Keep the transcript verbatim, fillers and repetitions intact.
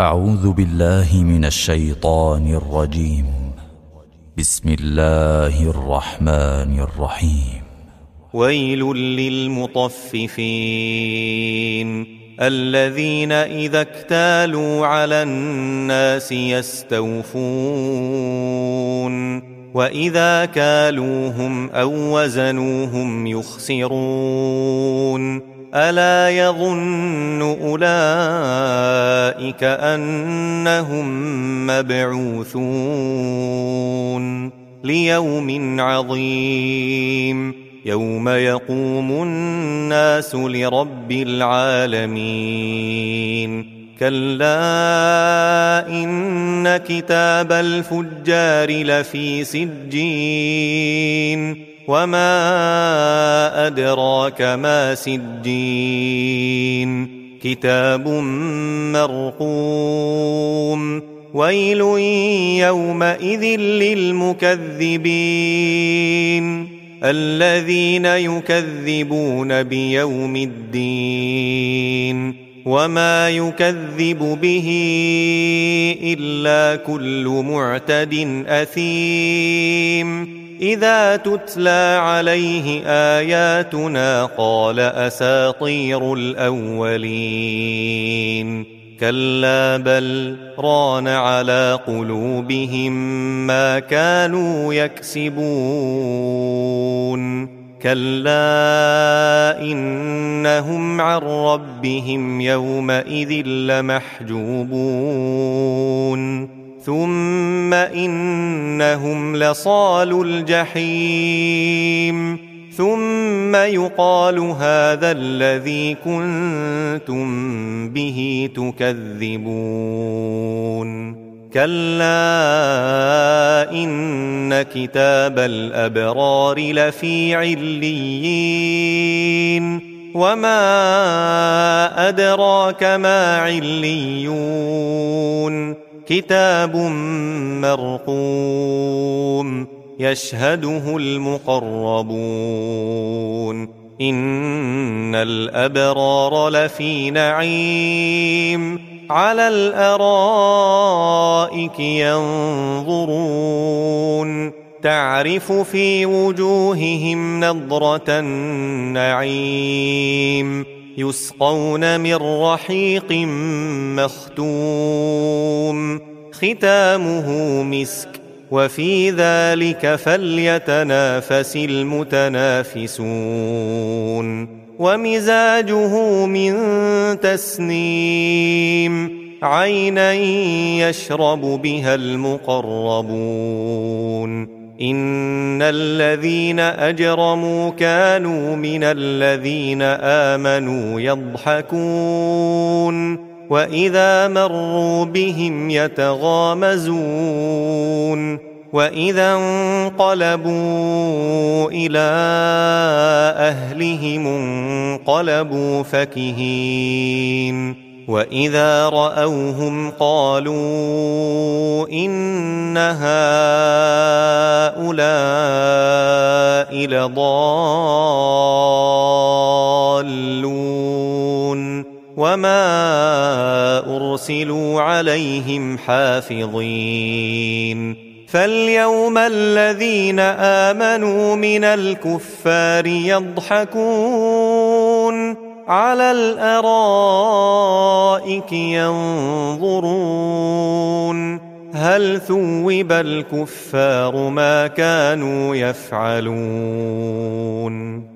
أعوذ بالله من الشيطان الرجيم. بسم الله الرحمن الرحيم. ويل للمطففين الذين إذا اكتالوا على الناس يستوفون وإذا كالوهم أو وزنوهم يخسرون ألا يظن أولئك أنهم مبعوثون ليوم عظيم يوم يقوم الناس لرب العالمين. كلا إن كتاب الفجار لفي سجين وما أدراك ما سجين كتاب مرقوم. ويل يومئذ للمكذبين الذين يكذبون بيوم الدين وما يكذب به إلا كل معتد أثيم إذا تتلى عليه آياتنا قال أساطير الأولين. كلا بل ران على قلوبهم ما كانوا يكسبون. كلا إنهم عن ربهم يومئذ لمحجوبون ثم إنهم لصالو الجحيم ثم يقال هذا الذي كنتم به تكذبون. كلا إن كتاب الأبرار لفي عليين وما أدراك ما عليون كتاب مرقوم يشهده المقربون. إن الأبرار لفي نعيم على الأرائك ينظرون تعرف في وجوههم نضرة النعيم يسقون من رحيق مختوم ختامه مسك وفي ذلك فليتنافس المتنافسون. ومزاجه من تسنيم عينا يشرب بها المقربون. إن الذين أجرموا كانوا من الذين آمنوا يضحكون وإذا مروا بهم يتغامزون وإذا انقلبوا إلى أهلهم انقلبوا فكهين وإذا رأوهم قالوا إن هؤلاء لضالون وما أرسلوا عليهم حافظين. فاليوم الذين آمنوا من الكفار يضحكون على الأرائك ينظرون هل ثوب الكفار ما كانوا يفعلون.